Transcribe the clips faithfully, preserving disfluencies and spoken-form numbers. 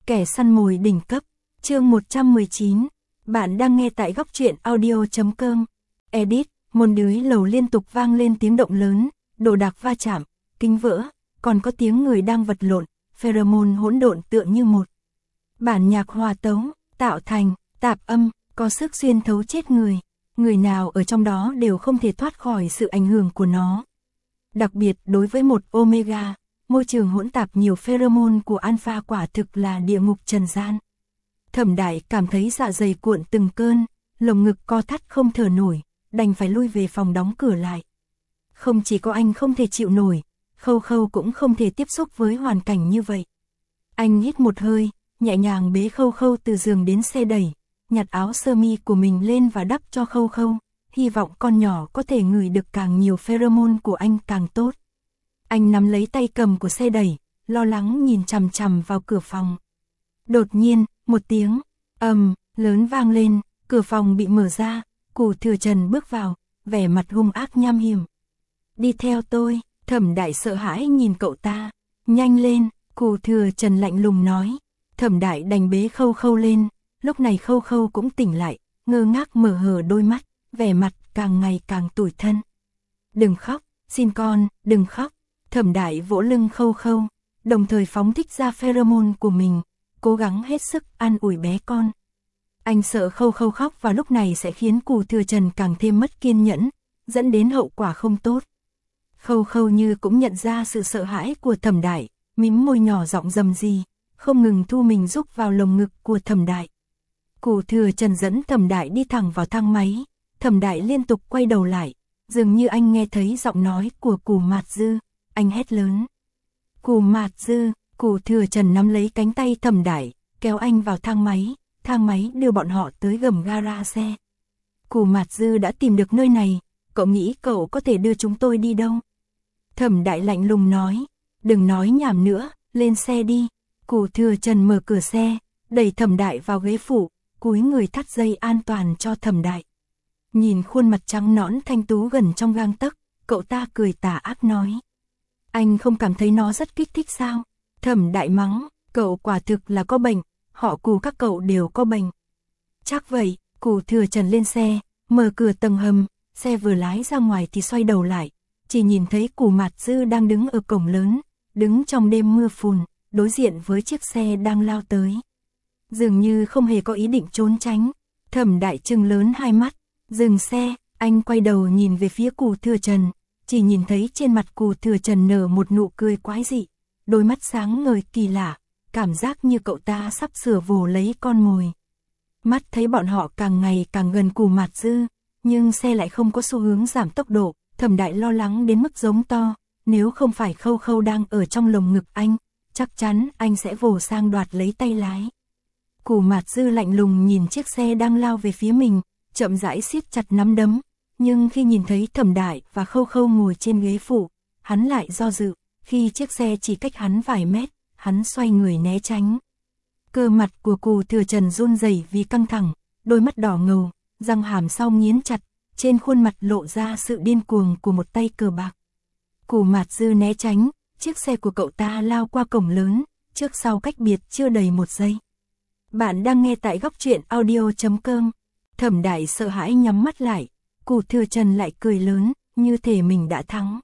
Kẻ săn mồi đỉnh cấp, chương một trăm mười chín. Bạn đang nghe tại góc truyện audio chấm com. Edit, môn dưới lầu liên tục vang lên tiếng động lớn, đồ đạc va chạm, kính vỡ, còn có tiếng người đang vật lộn, pheromone hỗn độn tựa như một bản nhạc hòa tấu, tạo thành tạp âm, có sức xuyên thấu chết người. Người nào ở trong đó đều không thể thoát khỏi sự ảnh hưởng của nó. Đặc biệt đối với một Omega, môi trường hỗn tạp nhiều pheromone của Alpha quả thực là địa ngục trần gian. Thẩm Đại cảm thấy dạ dày cuộn từng cơn, lồng ngực co thắt không thở nổi, đành phải lui về phòng đóng cửa lại. Không chỉ có anh không thể chịu nổi, Khâu Khâu cũng không thể tiếp xúc với hoàn cảnh như vậy. Anh hít một hơi, nhẹ nhàng bế Khâu Khâu từ giường đến xe đẩy, nhặt áo sơ mi của mình lên và đắp cho Khâu Khâu, hy vọng con nhỏ có thể ngửi được càng nhiều pheromone của anh càng tốt. Anh nắm lấy tay cầm của xe đẩy, lo lắng nhìn chằm chằm vào cửa phòng. Đột nhiên, một tiếng ầm lớn vang lên, cửa phòng bị mở ra, Cù Thừa Trần bước vào, vẻ mặt hung ác nham hiểm. Đi theo tôi, Thẩm Đại sợ hãi nhìn cậu ta. Nhanh lên, Cù Thừa Trần lạnh lùng nói. Thẩm Đại đành bế Khâu Khâu lên, lúc này Khâu Khâu cũng tỉnh lại, ngơ ngác mở hờ đôi mắt, vẻ mặt càng ngày càng tủi thân. Đừng khóc, xin con, đừng khóc. Thẩm Đại vỗ lưng Khâu Khâu, đồng thời phóng thích ra pheromone của mình, cố gắng hết sức an ủi bé con. Anh sợ Khâu Khâu khóc và lúc này sẽ khiến Cù Thừa Trần càng thêm mất kiên nhẫn, dẫn đến hậu quả không tốt. Khâu Khâu như cũng nhận ra sự sợ hãi của Thẩm Đại, mím môi nhỏ giọng rầm rì, không ngừng thu mình rúc vào lồng ngực của Thẩm Đại. Cù Thừa Trần dẫn Thẩm Đại đi thẳng vào thang máy, Thẩm Đại liên tục quay đầu lại, dường như anh nghe thấy giọng nói của Cù Mạt Dư, anh hét lớn. Cù Mạt Dư, Cù Thừa Trần nắm lấy cánh tay Thẩm Đại, kéo anh vào thang máy, thang máy đưa bọn họ tới gầm gara xe. Cù Mạt Dư đã tìm được nơi này, cậu nghĩ cậu có thể đưa chúng tôi đi đâu? Thẩm Đại lạnh lùng nói, đừng nói nhảm nữa, lên xe đi. Cù Thừa Trần mở cửa xe, đẩy Thẩm Đại vào ghế phụ, cúi người thắt dây an toàn cho Thẩm Đại. Nhìn khuôn mặt trắng nõn thanh tú gần trong gang tấc, cậu ta cười tà ác nói. Anh không cảm thấy nó rất kích thích sao? Thẩm Đại mắng, cậu quả thực là có bệnh, họ Cù các cậu đều có bệnh. Chắc vậy, Cù Thừa Trần lên xe, mở cửa tầng hầm, xe vừa lái ra ngoài thì xoay đầu lại, chỉ nhìn thấy Cù Mạt Dư đang đứng ở cổng lớn, đứng trong đêm mưa phùn, đối diện với chiếc xe đang lao tới. Dường như không hề có ý định trốn tránh. Thẩm Đại trừng lớn hai mắt, dừng xe, anh quay đầu nhìn về phía Cù Thừa Trần, chỉ nhìn thấy trên mặt Cù Thừa Trần nở một nụ cười quái dị, đôi mắt sáng ngời kỳ lạ, cảm giác như cậu ta sắp sửa vồ lấy con mồi. Mắt thấy bọn họ càng ngày càng gần Cù Mạt Dư, nhưng xe lại không có xu hướng giảm tốc độ, Thẩm Đại lo lắng đến mức giống to, nếu không phải Khâu Khâu đang ở trong lồng ngực anh, chắc chắn anh sẽ vồ sang đoạt lấy tay lái. Cù Mạt Dư lạnh lùng nhìn chiếc xe đang lao về phía mình, chậm rãi siết chặt nắm đấm, nhưng khi nhìn thấy Thẩm Đại và Khâu Khâu ngồi trên ghế phụ, hắn lại do dự, khi chiếc xe chỉ cách hắn vài mét, hắn xoay người né tránh. Cơ mặt của Cù Thừa Trần run rẩy vì căng thẳng, đôi mắt đỏ ngầu, răng hàm sau nghiến chặt, trên khuôn mặt lộ ra sự điên cuồng của một tay cờ bạc. Cù Mạt Dư né tránh, chiếc xe của cậu ta lao qua cổng lớn, trước sau cách biệt chưa đầy một giây. Bạn đang nghe tại góc truyện audio chấm com. Thẩm Đại sợ hãi nhắm mắt lại, Cù Thừa Trần lại cười lớn, như thể mình đã thắng.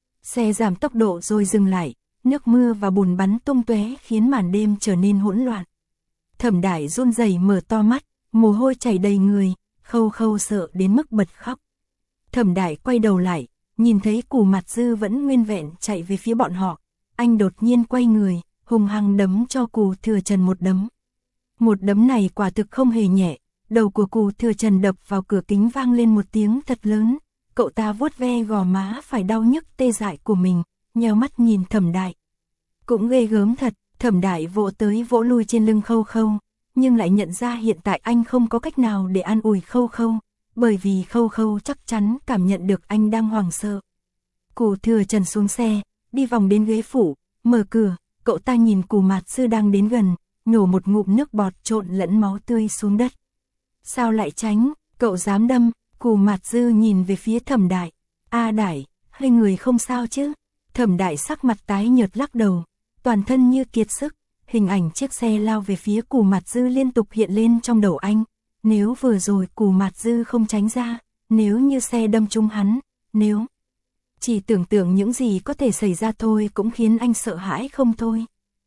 Xe giảm tốc độ rồi dừng lại, nước mưa và bùn bắn tung tóe khiến màn đêm trở nên hỗn loạn. Thẩm Đại run rẩy mở to mắt, mồ hôi chảy đầy người, Khâu Khâu sợ đến mức bật khóc. Thẩm Đại quay đầu lại, nhìn thấy Cù Mạt Dư vẫn nguyên vẹn chạy về phía bọn họ, anh đột nhiên quay người, hung hăng đấm cho Cù Thừa Trần một đấm. Một đấm này quả thực không hề nhẹ, đầu của Cù Thừa Trần đập vào cửa kính vang lên một tiếng thật lớn, cậu ta vuốt ve gò má phải đau nhức tê dại của mình, nheo mắt nhìn Thẩm Đại. Cũng ghê gớm thật, Thẩm Đại vỗ tới vỗ lui trên lưng Khâu Khâu, nhưng lại nhận ra hiện tại anh không có cách nào để an ủi Khâu Khâu, bởi vì Khâu Khâu chắc chắn cảm nhận được anh đang hoảng sợ. Cù Thừa Trần xuống xe, đi vòng đến ghế phụ, mở cửa, cậu ta nhìn Cù Mạt Dư đang đến gần, nhổ một ngụm nước bọt trộn lẫn máu tươi xuống đất. Sao lại tránh, cậu dám đâm? Cù Mạt Dư nhìn về phía Thẩm Đại. A Đại, hai người không sao chứ? Thẩm Đại sắc mặt tái nhợt lắc đầu, toàn thân như kiệt sức, Hình ảnh chiếc xe lao về phía Cù Mạt Dư liên tục hiện lên trong đầu anh. Nếu vừa rồi Cù Mạt Dư không tránh ra, nếu như xe đâm trúng hắn, nếu... Chỉ tưởng tượng những gì có thể xảy ra thôi cũng khiến anh sợ hãi không thôi.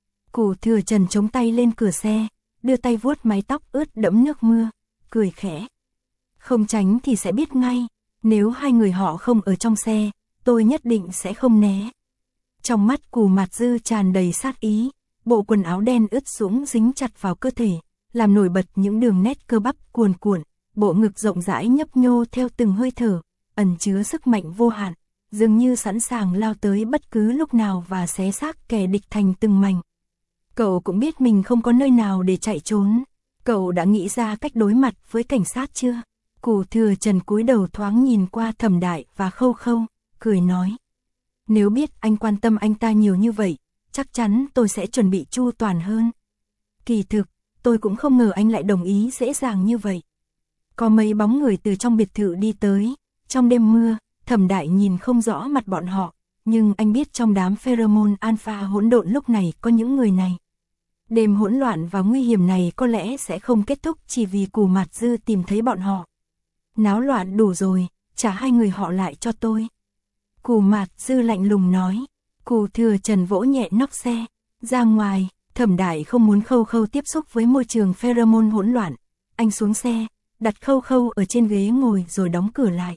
Cù Thừa Trần chống tay lên cửa xe, đưa tay vuốt mái tóc ướt đẫm nước mưa, cười khẽ. Không tránh thì sẽ biết ngay, nếu hai người họ không ở trong xe, tôi nhất định sẽ không né. Trong mắt Cù Mạt Dư tràn đầy sát ý, bộ quần áo đen ướt sũng dính chặt vào cơ thể, làm nổi bật những đường nét cơ bắp cuồn cuộn, bộ ngực rộng rãi nhấp nhô theo từng hơi thở, ẩn chứa sức mạnh vô hạn, dường như sẵn sàng lao tới bất cứ lúc nào và xé xác kẻ địch thành từng mảnh. Cậu cũng biết mình không có nơi nào để chạy trốn. Cậu đã nghĩ ra cách đối mặt với cảnh sát chưa? Cù Thừa Trần cúi đầu thoáng nhìn qua Thẩm Đại và Khâu Khâu, cười nói. Nếu biết anh quan tâm anh ta nhiều như vậy, chắc chắn tôi sẽ chuẩn bị chu toàn hơn. Kỳ thực, tôi cũng không ngờ anh lại đồng ý dễ dàng như vậy. Có mấy bóng người từ trong biệt thự đi tới, trong đêm mưa, Thẩm Đại nhìn không rõ mặt bọn họ, nhưng anh biết trong đám pheromone alpha hỗn độn lúc này có những người này. Đêm hỗn loạn và nguy hiểm này có lẽ sẽ không kết thúc chỉ vì Cù Mạt Dư tìm thấy bọn họ. Náo loạn đủ rồi, trả hai người họ lại cho tôi. Cù Mạt Dư lạnh lùng nói. Cù Thừa Trần vỗ nhẹ nóc xe, ra ngoài. Thẩm Đại không muốn Khâu Khâu tiếp xúc với môi trường pheromone hỗn loạn. Anh xuống xe, đặt Khâu Khâu ở trên ghế ngồi rồi đóng cửa lại.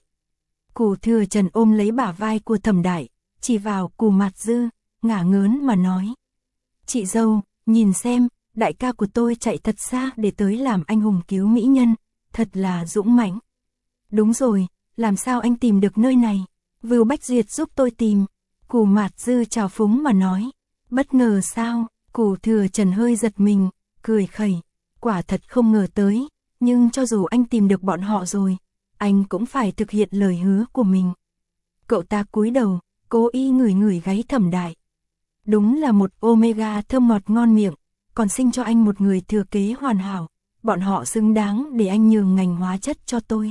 Cù Thừa Trần ôm lấy bả vai của Thẩm Đại, chỉ vào Cù Mạt Dư, ngả ngớn mà nói. Chị dâu, nhìn xem, đại ca của tôi chạy thật xa để tới làm anh hùng cứu mỹ nhân, thật là dũng mãnh. Đúng rồi, làm sao anh tìm được nơi này? Vưu Bách Duyệt giúp tôi tìm. Cù Mạt Dư trào phúng mà nói. Bất ngờ sao? Cù Thừa Trần hơi giật mình, cười khẩy. Quả thật không ngờ tới, nhưng cho dù anh tìm được bọn họ rồi, anh cũng phải thực hiện lời hứa của mình. Cậu ta cúi đầu, cố ý ngửi ngửi gáy Thẩm Đại. Đúng là một omega thơm ngọt ngon miệng, còn sinh cho anh một người thừa kế hoàn hảo. Bọn họ xứng đáng để anh nhường ngành hóa chất cho tôi.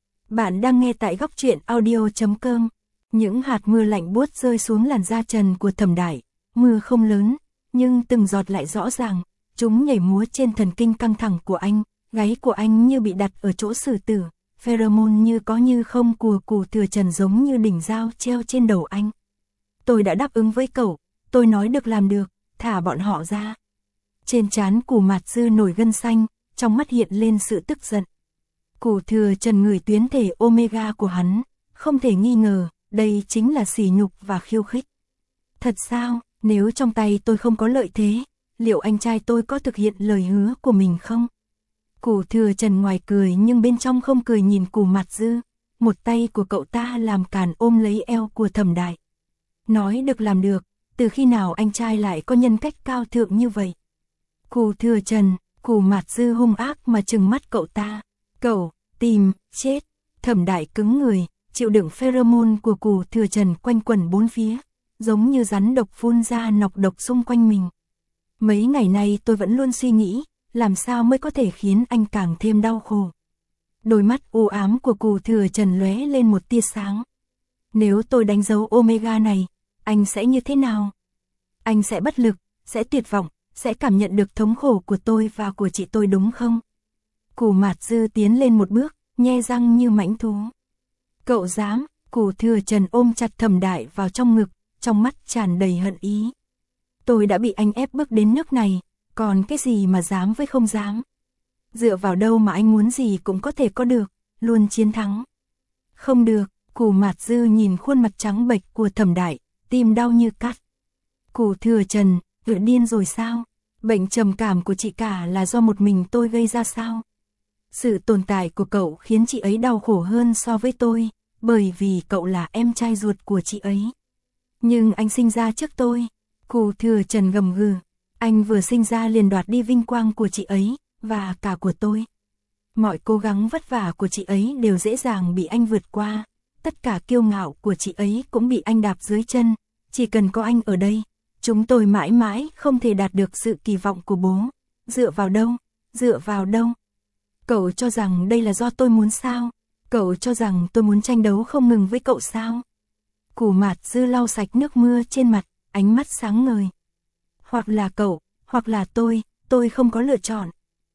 Bạn đang nghe tại góc truyện audio chấm com. Những hạt mưa lạnh buốt rơi xuống làn da trần của Thẩm Đại. Mưa không lớn, nhưng từng giọt lại rõ ràng. Chúng nhảy múa trên thần kinh căng thẳng của anh. Gáy của anh như bị đặt ở chỗ xử tử. Pheromone như có như không của Cù Thừa Trần giống như đỉnh dao treo trên đầu anh. Tôi đã đáp ứng với cậu. Tôi nói được làm được, thả bọn họ ra. Trên trán Cù Mạt Dư nổi gân xanh, trong mắt hiện lên sự tức giận. Cù Thừa Trần ngửi tuyến thể omega của hắn, không thể nghi ngờ, đây chính là sỉ nhục và khiêu khích. Thật sao, nếu trong tay tôi không có lợi thế, liệu anh trai tôi có thực hiện lời hứa của mình không? Cù Thừa Trần ngoài cười nhưng bên trong không cười nhìn Cù Mạt Dư, một tay của cậu ta làm càn ôm lấy eo của Thẩm Đại. Nói được làm được. Từ khi nào anh trai lại có nhân cách cao thượng như vậy? Cù Thừa Trần, Cù Mạt Dư hung ác mà trừng mắt cậu ta. Cậu, tìm, chết. Thẩm Đại cứng người, chịu đựng pheromone của Cù Thừa Trần quanh quẩn bốn phía, giống như rắn độc phun ra nọc độc xung quanh mình. Mấy ngày nay tôi vẫn luôn suy nghĩ, làm sao mới có thể khiến anh càng thêm đau khổ. Đôi mắt u ám của Cù Thừa Trần lóe lên một tia sáng. Nếu tôi đánh dấu omega này, anh sẽ như thế nào? Anh sẽ bất lực, sẽ tuyệt vọng, sẽ cảm nhận được thống khổ của tôi và của chị tôi đúng không? Cù Mạt Dư tiến lên một bước, nhe răng như mãnh thú. Cậu dám? Cù Thừa Trần ôm chặt Thẩm Đại vào trong ngực, trong mắt tràn đầy hận ý. Tôi đã bị anh ép bước đến nước này, còn cái gì mà dám với không dám? Dựa vào đâu mà anh muốn gì cũng có thể có được, luôn chiến thắng. Không được, Cù Mạt Dư nhìn khuôn mặt trắng bệch của Thẩm Đại, tim đau như cắt. Cù Thừa Trần, vừa điên rồi sao? Bệnh trầm cảm của chị cả là do một mình tôi gây ra sao? Sự tồn tại của cậu khiến chị ấy đau khổ hơn so với tôi, bởi vì cậu là em trai ruột của chị ấy. Nhưng anh sinh ra trước tôi. Cù Thừa Trần gầm gừ. Anh vừa sinh ra liền đoạt đi vinh quang của chị ấy, và cả của tôi. Mọi cố gắng vất vả của chị ấy đều dễ dàng bị anh vượt qua. Tất cả kiêu ngạo của chị ấy cũng bị anh đạp dưới chân. Chỉ cần có anh ở đây, chúng tôi mãi mãi không thể đạt được sự kỳ vọng của bố. Dựa vào đâu? Dựa vào đâu? Cậu cho rằng đây là do tôi muốn sao? Cậu cho rằng tôi muốn tranh đấu không ngừng với cậu sao? Cù Mạt Dư lau sạch nước mưa trên mặt, ánh mắt sáng ngời. Hoặc là cậu, hoặc là tôi, tôi không có lựa chọn.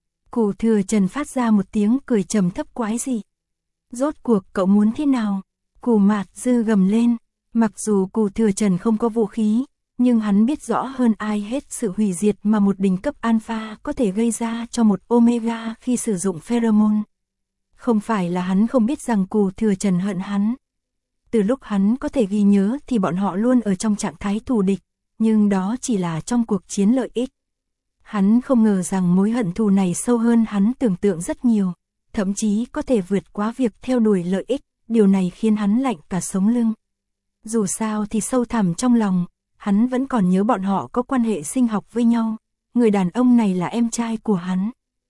Cù Thừa Trần phát ra một tiếng cười trầm thấp quái dị. Rốt cuộc cậu muốn thế nào? Cù Mạt Dư gầm lên, mặc dù Cù Thừa Trần không có vũ khí, nhưng hắn biết rõ hơn ai hết sự hủy diệt mà một đỉnh cấp alpha có thể gây ra cho một omega khi sử dụng pheromone. Không phải là hắn không biết rằng Cù Thừa Trần hận hắn. Từ lúc hắn có thể ghi nhớ thì bọn họ luôn ở trong trạng thái thù địch, nhưng đó chỉ là trong cuộc chiến lợi ích. Hắn không ngờ rằng mối hận thù này sâu hơn hắn tưởng tượng rất nhiều, thậm chí có thể vượt quá việc theo đuổi lợi ích, điều này khiến hắn lạnh cả sống lưng. Dù sao thì sâu thẳm trong lòng, hắn vẫn còn nhớ bọn họ có quan hệ sinh học với nhau, người đàn ông này là em trai của hắn.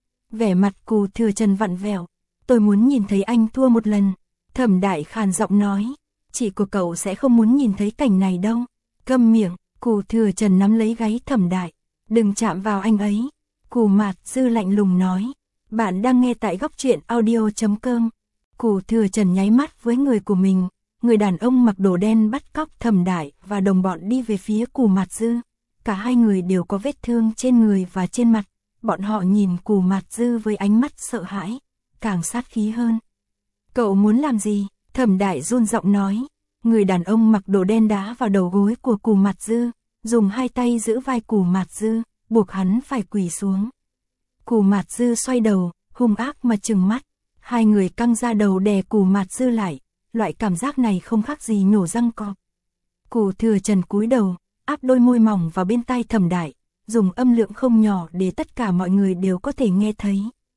Vẻ mặt Cù Thừa Trần vặn vẹo, tôi muốn nhìn thấy anh thua một lần. Thẩm Đại khàn giọng nói, chị của cậu sẽ không muốn nhìn thấy cảnh này đâu. Câm miệng, Cù Thừa Trần nắm lấy gáy Thẩm Đại, đừng chạm vào anh ấy. Cù Mạt Dư lạnh lùng nói, bạn đang nghe tại góc truyện audio chấm com. Cù Thừa Trần nháy mắt với người của mình, người đàn ông mặc đồ đen bắt cóc Thẩm Đại và đồng bọn đi về phía Cù Mạt Dư. Cả hai người đều có vết thương trên người và trên mặt, bọn họ nhìn Cù Mạt Dư với ánh mắt sợ hãi, càng sát khí hơn. Cậu muốn làm gì? Thẩm Đại run giọng nói. Người đàn ông mặc đồ đen đá vào đầu gối của Cù Mạt Dư, dùng hai tay giữ vai Cù Mạt Dư, buộc hắn phải quỳ xuống. Cù Mạt Dư xoay đầu, hung ác mà trừng mắt. Hai người căng ra đầu đè Cù Mạt Dư lại, loại cảm giác này không khác gì nhổ răng cọp. Cù Thừa Trần cúi đầu, áp đôi môi mỏng vào bên tai Thẩm Đại, dùng âm lượng không nhỏ để tất cả mọi người đều có thể nghe thấy.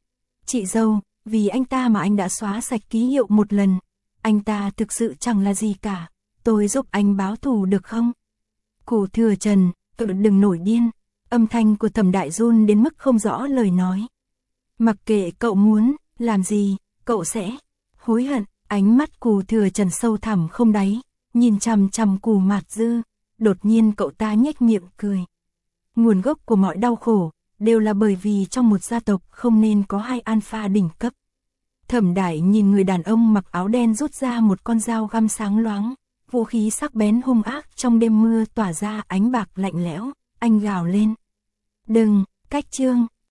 Chị dâu, vì anh ta mà anh đã xóa sạch ký hiệu một lần. Anh ta thực sự chẳng là gì cả, tôi giúp anh báo thù được không? Cù Thừa Trần, cậu đừng nổi điên. Âm thanh của Thẩm Đại run đến mức không rõ lời nói. Mặc kệ cậu muốn làm gì, cậu sẽ hối hận. Ánh mắt Cù Thừa Trần sâu thẳm không đáy, nhìn chằm chằm Cù Mạt Dư. Đột nhiên cậu ta nhếch miệng cười. Nguồn gốc của mọi đau khổ đều là bởi vì trong một gia tộc không nên có hai alpha đỉnh cấp. Thẩm Đại nhìn người đàn ông mặc áo đen rút ra một con dao găm sáng loáng, vũ khí sắc bén hung ác trong đêm mưa tỏa ra ánh bạc lạnh lẽo, anh gào lên. Đừng, cách chương.